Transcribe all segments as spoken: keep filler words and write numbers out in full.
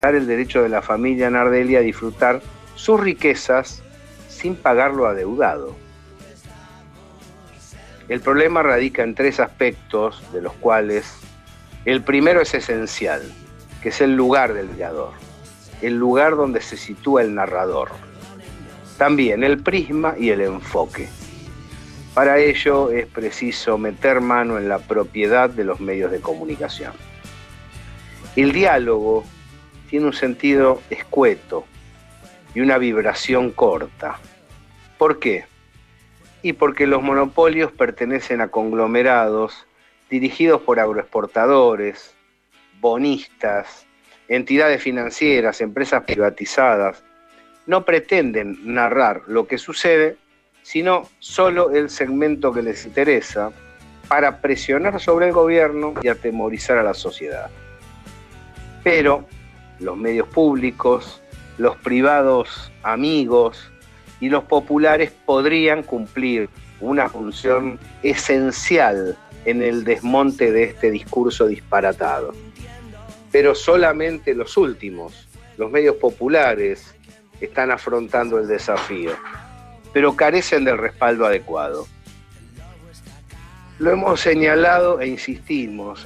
el derecho de la familia Nardelli a disfrutar sus riquezas sin pagar lo adeudado. El problema radica en tres aspectos, de los cuales el primero es esencial, que es el lugar del creador, el lugar donde se sitúa el narrador. También el prisma y el enfoque. Para ello es preciso meter mano en la propiedad de los medios de comunicación. El diálogo tiene un sentido escueto y una vibración corta. ¿Por qué? Y porque los monopolios pertenecen a conglomerados dirigidos por agroexportadores, bonistas, entidades financieras, empresas privatizadas. No pretenden narrar lo que sucede, sino solo el segmento que les interesa para presionar sobre el gobierno y atemorizar a la sociedad. Pero los medios públicos, los privados amigos y los populares podrían cumplir una función esencial en el desmonte de este discurso disparatado. Pero solamente los últimos, los medios populares, están afrontando el desafío, pero carecen del respaldo adecuado. Lo hemos señalado e insistimos.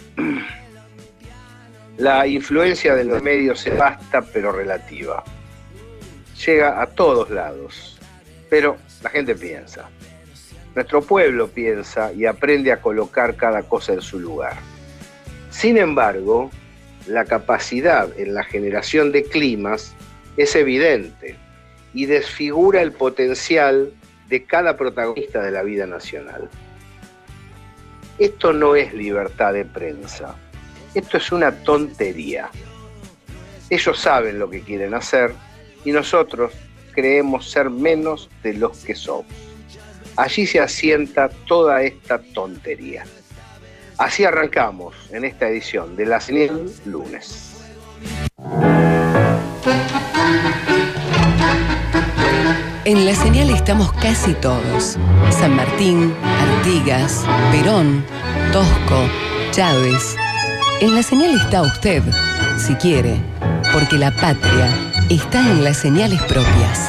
La influencia de los medios es vasta pero relativa. Llega a todos lados, pero la gente piensa. Nuestro pueblo piensa y aprende a colocar cada cosa en su lugar. Sin embargo, la capacidad en la generación de climas es evidente y desfigura el potencial de cada protagonista de la vida nacional. Esto no es libertad de prensa, esto es una tontería. Ellos saben lo que quieren hacer y nosotros creemos ser menos de los que somos. Allí se asienta toda esta tontería. Así arrancamos en esta edición de La Señal Lunes. En La Señal estamos casi todos. San Martín, Artigas, Perón, Tosco, Chávez. En La Señal está usted, si quiere, porque la patria está en las señales propias.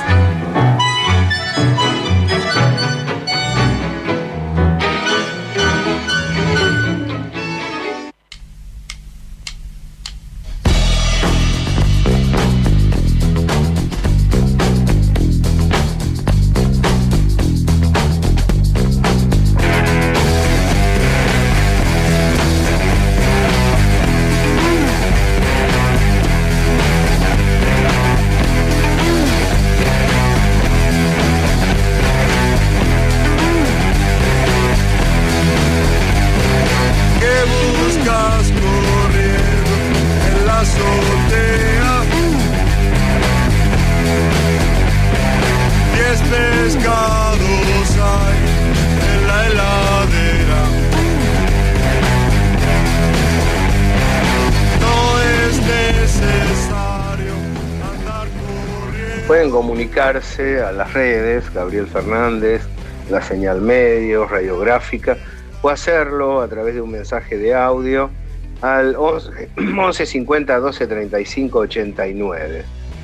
Pueden comunicarse a las redes, Gabriel Fernández, La Señal Medios, Radiográfica, o hacerlo a través de un mensaje de audio al once cincuenta doce treinta y cinco ochenta y nueve.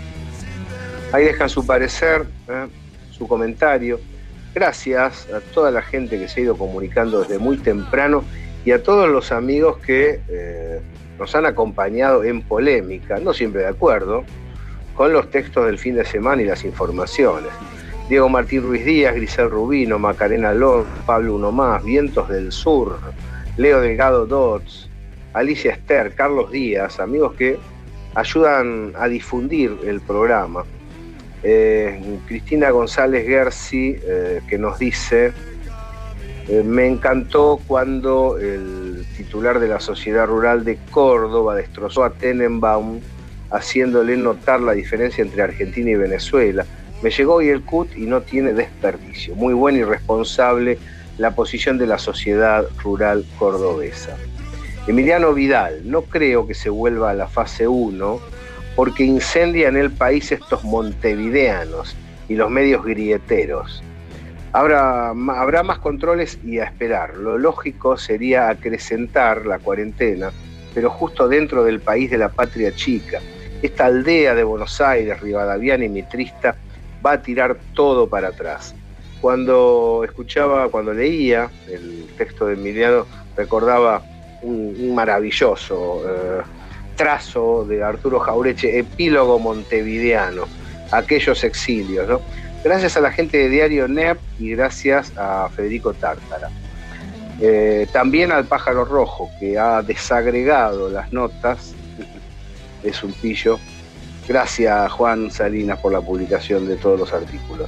Ahí dejan su parecer, ¿eh? su comentario. Gracias a toda la gente que se ha ido comunicando desde muy temprano y a todos los amigos que eh, nos han acompañado en polémica, no siempre de acuerdo, con los textos del fin de semana y las informaciones. Diego Martín Ruiz Díaz, Grisel Rubino, Macarena Alonso, Pablo Uno Más, Vientos del Sur, Leo Delgado Dodds, Alicia Ester, Carlos Díaz, amigos que ayudan a difundir el programa. Eh, Cristina González Gersi, eh, que nos dice, eh, me encantó cuando el titular de la Sociedad Rural de Córdoba destrozó a Tenenbaum, haciéndole notar la diferencia entre Argentina y Venezuela. Me llegó hoy el C U T y no tiene desperdicio. Muy buena y responsable la posición de la sociedad rural cordobesa. Emiliano Vidal, no creo que se vuelva a la fase uno porque incendian el país estos montevideanos y los medios grieteros. Habrá, habrá más controles y a esperar. Lo lógico sería acrecentar la cuarentena, pero justo dentro del país de la patria chica, esta aldea de Buenos Aires, rivadaviana y mitrista, va a tirar todo para atrás. Cuando escuchaba, cuando leía el texto de Emiliano, recordaba un, un maravilloso eh, trazo de Arturo Jaureche, Epílogo montevideano, aquellos exilios, ¿no? Gracias a la gente de Diario N E P y gracias a Federico Tártara. Eh, también al Pájaro Rojo, que ha desagregado las notas, es un pillo. Gracias, Juan Salinas, por la publicación de todos los artículos.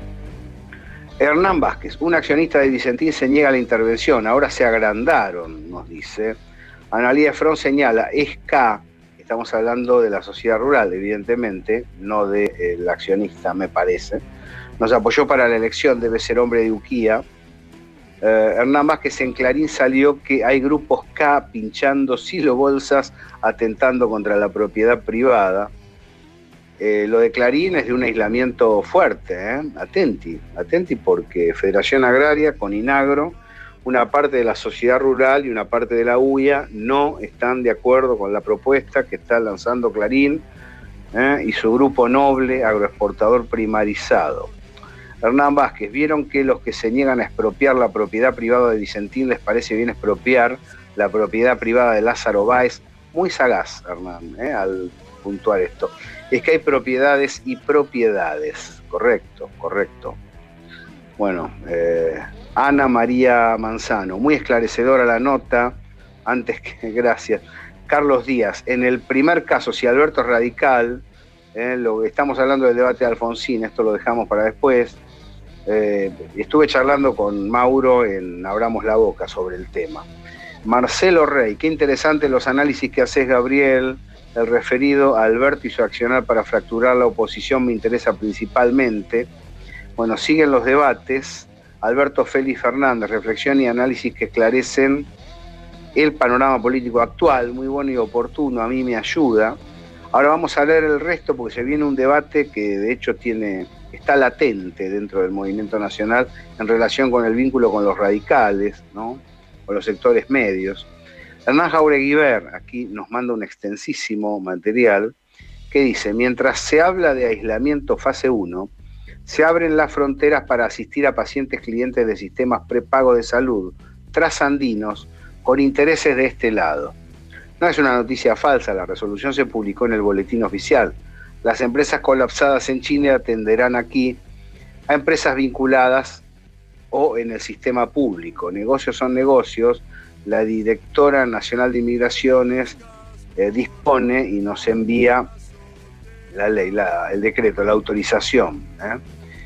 Hernán Vázquez, un accionista de Vicentín se niega a la intervención, ahora se agrandaron, nos dice. Analía Efrón señala, es K, estamos hablando de la sociedad rural, evidentemente, no del accionista, me parece. Nos apoyó para la elección, debe ser hombre de Uquía. Eh, Hernán Vázquez en Clarín salió que hay grupos K pinchando silobolsas, atentando contra la propiedad privada. Eh, lo de Clarín es de un aislamiento fuerte, ¿eh? Atenti, atenti porque Federación Agraria con Inagro, una parte de la sociedad rural y una parte de la U I A no están de acuerdo con la propuesta que está lanzando Clarín ¿eh? y su grupo noble agroexportador primarizado. Hernán Vázquez, ¿vieron que los que se niegan a expropiar la propiedad privada de Vicentín les parece bien expropiar la propiedad privada de Lázaro Báez? Muy sagaz, Hernán, ¿eh? al puntuar esto. Es que hay propiedades y propiedades, correcto, correcto. Bueno, eh, Ana María Manzano, muy esclarecedora la nota, antes que, gracias. Carlos Díaz, en el primer caso, si Alberto es radical, eh, lo, estamos hablando del debate de Alfonsín, esto lo dejamos para después, eh, estuve charlando con Mauro en Abramos la Boca sobre el tema. Marcelo Rey, qué interesante los análisis que haces, Gabriel. El referido a Alberto y su accionar para fracturar la oposición me interesa principalmente. Bueno, siguen los debates. Alberto Félix Fernández, reflexión y análisis que esclarecen el panorama político actual, muy bueno y oportuno, a mí me ayuda. Ahora vamos a leer el resto porque se viene un debate que de hecho tiene, está latente dentro del movimiento nacional en relación con el vínculo con los radicales, ¿no? Con los sectores medios. Hernán Jaureguiber aquí nos manda un extensísimo material que dice, mientras se habla de aislamiento fase uno, se abren las fronteras para asistir a pacientes clientes de sistemas prepago de salud trasandinos con intereses de este lado. No es una noticia falsa, la resolución se publicó en el boletín oficial. Las empresas colapsadas en China atenderán aquí a empresas vinculadas o en el sistema público. Negocios son negocios. La Directora Nacional de Inmigraciones eh, dispone y nos envía la ley, la, el decreto, la autorización. ¿eh?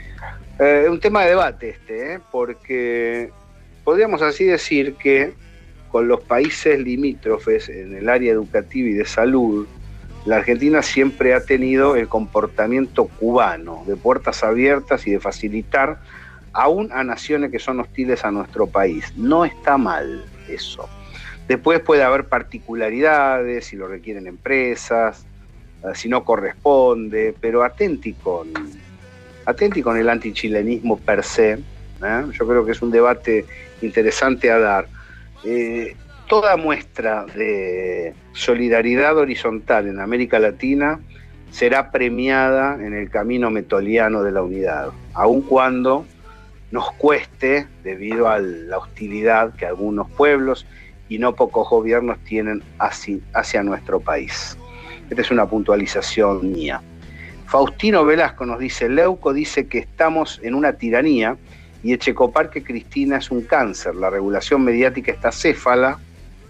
Eh, un tema de debate este, ¿eh? porque podríamos así decir que con los países limítrofes en el área educativa y de salud, la Argentina siempre ha tenido el comportamiento cubano, de puertas abiertas y de facilitar aún a naciones que son hostiles a nuestro país. No está mal eso. Después puede haber particularidades, si lo requieren empresas, si no corresponde, pero atenti con, atenti con el antichilenismo per se. ¿eh? Yo creo que es un debate interesante a dar. Eh, toda muestra de solidaridad horizontal en América Latina será premiada en el camino metoliano de la unidad, aun cuando nos cueste debido a la hostilidad que algunos pueblos y no pocos gobiernos tienen hacia, hacia nuestro país. Esta es una puntualización mía. Faustino Velasco nos dice, Leuco dice que estamos en una tiranía y Echecopar que Cristina es un cáncer, la regulación mediática está céfala,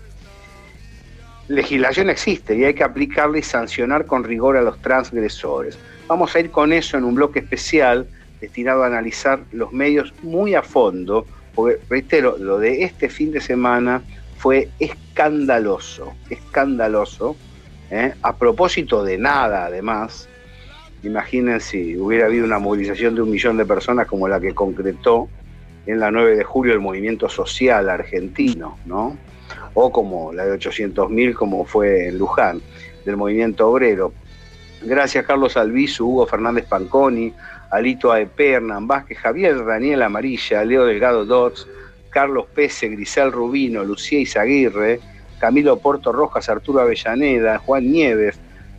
legislación existe y hay que aplicarla y sancionar con rigor a los transgresores. Vamos a ir con eso en un bloque especial destinado a analizar los medios muy a fondo, porque, reitero, lo de este fin de semana fue escandaloso, escandaloso, ¿eh? a propósito de nada, además. Imaginen si hubiera habido una movilización de un millón de personas como la que concretó en la nueve de julio el movimiento social argentino, ¿no? O como la de ochocientos mil como fue en Luján, del movimiento obrero. Gracias Carlos Albizu, Hugo Fernández Panconi, Alito Aepé, Hernán Vázquez, Javier Daniel Amarilla, Leo Delgado Dodds, Carlos Pese, Grisel Rubino, Lucía Izaguirre, Camilo Porto Rojas, Arturo Avellaneda, Juan Nieves,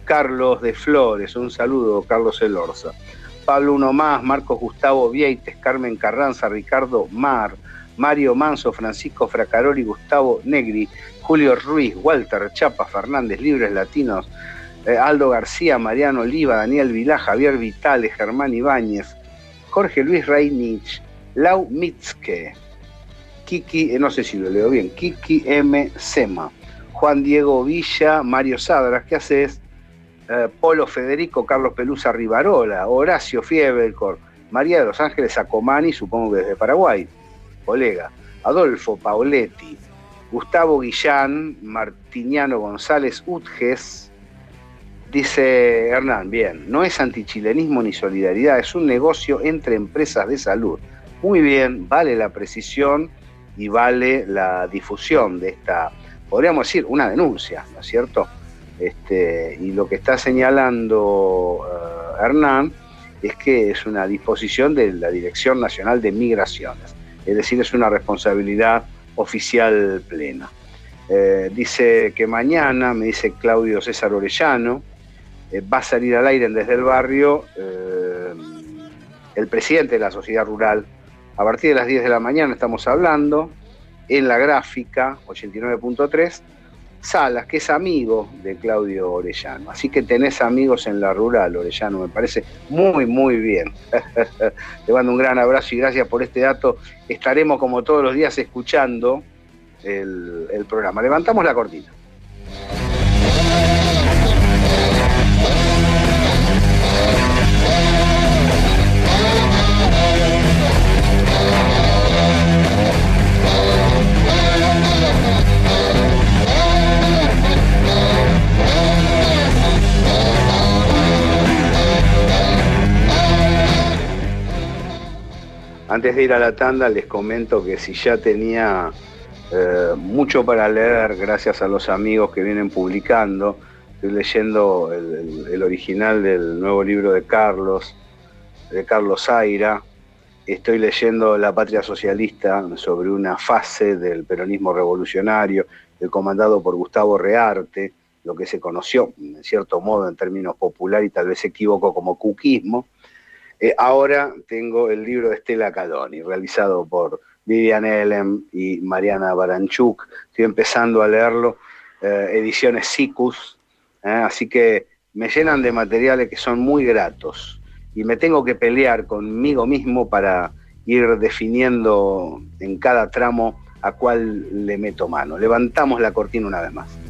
Carlos de Flores, un saludo, Carlos Elorza. Pablo Uno Más, Marcos Gustavo Vieites, Carmen Carranza, Ricardo Mar, Mario Manso, Francisco Fracaroli, Gustavo Negri, Julio Ruiz, Walter Chapa Fernández, Libres Latinos, eh, Aldo García, Mariano Oliva, Daniel Vilá, Javier Vitales, Germán Ibáñez, Jorge Luis Reinich, Lau Mitzke, Kiki, eh, no sé si lo leo bien, Kiki M. Sema, Juan Diego Villa, Mario Sadras, ¿qué haces? Eh, Polo Federico, Carlos Pelusa Rivarola, Horacio Fiebelcor, María de los Ángeles Acomani, supongo que desde Paraguay, colega, Adolfo Paoletti, Gustavo Guillán, Martiniano González Utges, dice Hernán, bien, no es antichilenismo ni solidaridad, es un negocio entre empresas de salud. Muy bien, vale la precisión y vale la difusión de esta, podríamos decir, una denuncia, ¿no es cierto? Este, y lo que está señalando uh, Hernán es que es una disposición de la Dirección Nacional de Migraciones. Es decir, es una responsabilidad oficial plena. Eh, dice que mañana, me dice Claudio César Orellano, eh, va a salir al aire Desde el Barrio eh, el presidente de la Sociedad Rural. A partir de las diez de la mañana estamos hablando, en La Gráfica, ochenta y nueve punto tres, Salas, que es amigo de Claudio Orellano. Así que tenés amigos en la rural, Orellano, me parece muy, muy bien. Te mando un gran abrazo y gracias por este dato. Estaremos como todos los días escuchando el, el programa. Levantamos la cortina. Antes de ir a la tanda les comento que si ya tenía eh, mucho para leer gracias a los amigos que vienen publicando, estoy leyendo el, el, el original del nuevo libro de Carlos, de Carlos Zaira, estoy leyendo La Patria Socialista sobre una fase del peronismo revolucionario, el comandado por Gustavo Rearte, lo que se conoció en cierto modo en términos popular y tal vez equívoco como cuquismo. Eh, ahora tengo el libro de Estela Cadoni, realizado por Vivian Ellen y Mariana Baranchuk. Estoy empezando a leerlo, eh, ediciones Sicus, eh, así que me llenan de materiales que son muy gratos. Y me tengo que pelear conmigo mismo para ir definiendo en cada tramo a cuál le meto mano. Levantamos la cortina una vez más.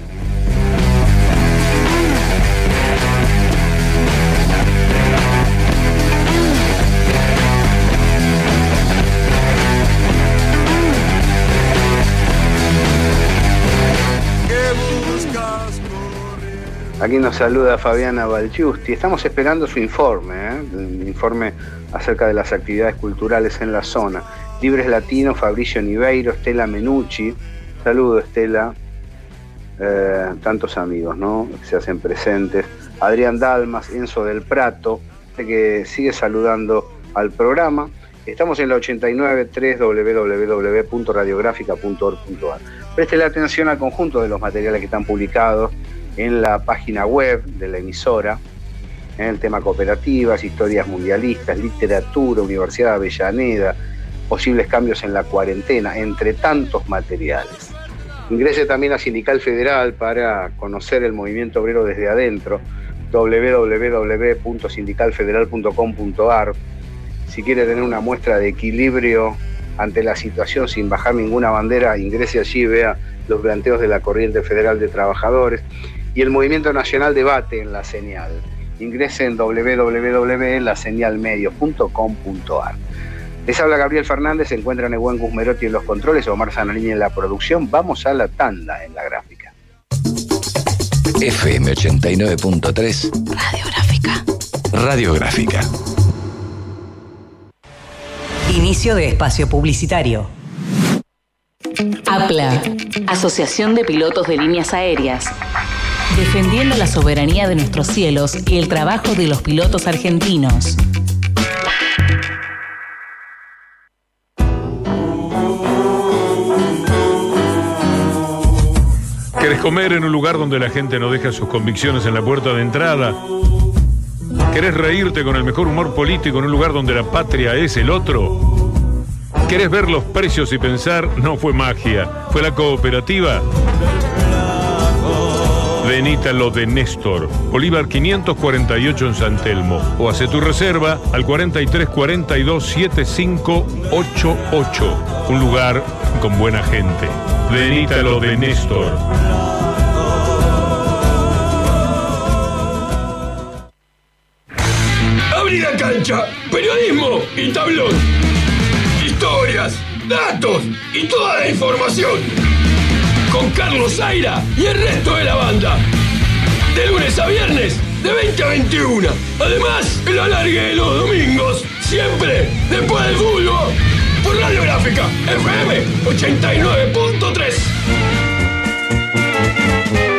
Aquí nos saluda Fabiana Balciusti. Estamos esperando su informe, ¿eh? Un informe acerca de las actividades culturales en la zona. Libres Latinos, Fabricio Niveiro, Estela Menucci. Saludo, Estela. Eh, tantos amigos, ¿no?, que se hacen presentes. Adrián Dalmas, Enzo del Prato, que sigue saludando al programa. Estamos en la ochenta y nueve punto tres, doble u doble u doble u punto radiográfica punto org punto a r. Preste la atención al conjunto de los materiales que están publicados en la página web de la emisora, en el tema cooperativas, historias mundialistas, literatura, Universidad de Avellaneda, posibles cambios en la cuarentena, entre tantos materiales. Ingrese también a Sindical Federal para conocer el movimiento obrero desde adentro, doble u doble u doble u punto sindical federal punto com punto a r. Si quiere tener una muestra de equilibrio ante la situación sin bajar ninguna bandera, ingrese allí y vea los planteos de la Corriente Federal de Trabajadores. Y el Movimiento Nacional debate en La Señal. Ingrese en doble u doble u doble u punto la señal medios punto com punto a r. Les habla Gabriel Fernández, se encuentra Nebuen Guzmerotti en los controles, Omar Zanolini en la producción. Vamos a la tanda en La Gráfica. F M ochenta y nueve punto tres. Radiográfica. Radiográfica. Inicio de espacio publicitario. APLA, Asociación de Pilotos de Líneas Aéreas. Defendiendo la soberanía de nuestros cielos y el trabajo de los pilotos argentinos. ¿Querés ¿Querés comer en un lugar donde la gente no deja sus convicciones en la puerta de entrada? ¿Querés reírte con el mejor humor político en un lugar donde la patria es el otro? ¿Querés ver los precios y pensar, no fue magia, fue la cooperativa? Venite a lo de Néstor, Bolívar quinientos cuarenta y ocho en San Telmo, o hace tu reserva al cuarenta y tres cuarenta y dos setenta y cinco ochenta y ocho. Un lugar con buena gente. Venite a lo de Néstor. Abrí la cancha, periodismo y tablón. Historias, datos y toda la información. Con Carlos Zaira y el resto de la banda. De lunes a viernes, de veinte a veintiuno. Además, el alargue de los domingos. Siempre después del fútbol. Por Radiográfica F M ochenta y nueve punto tres.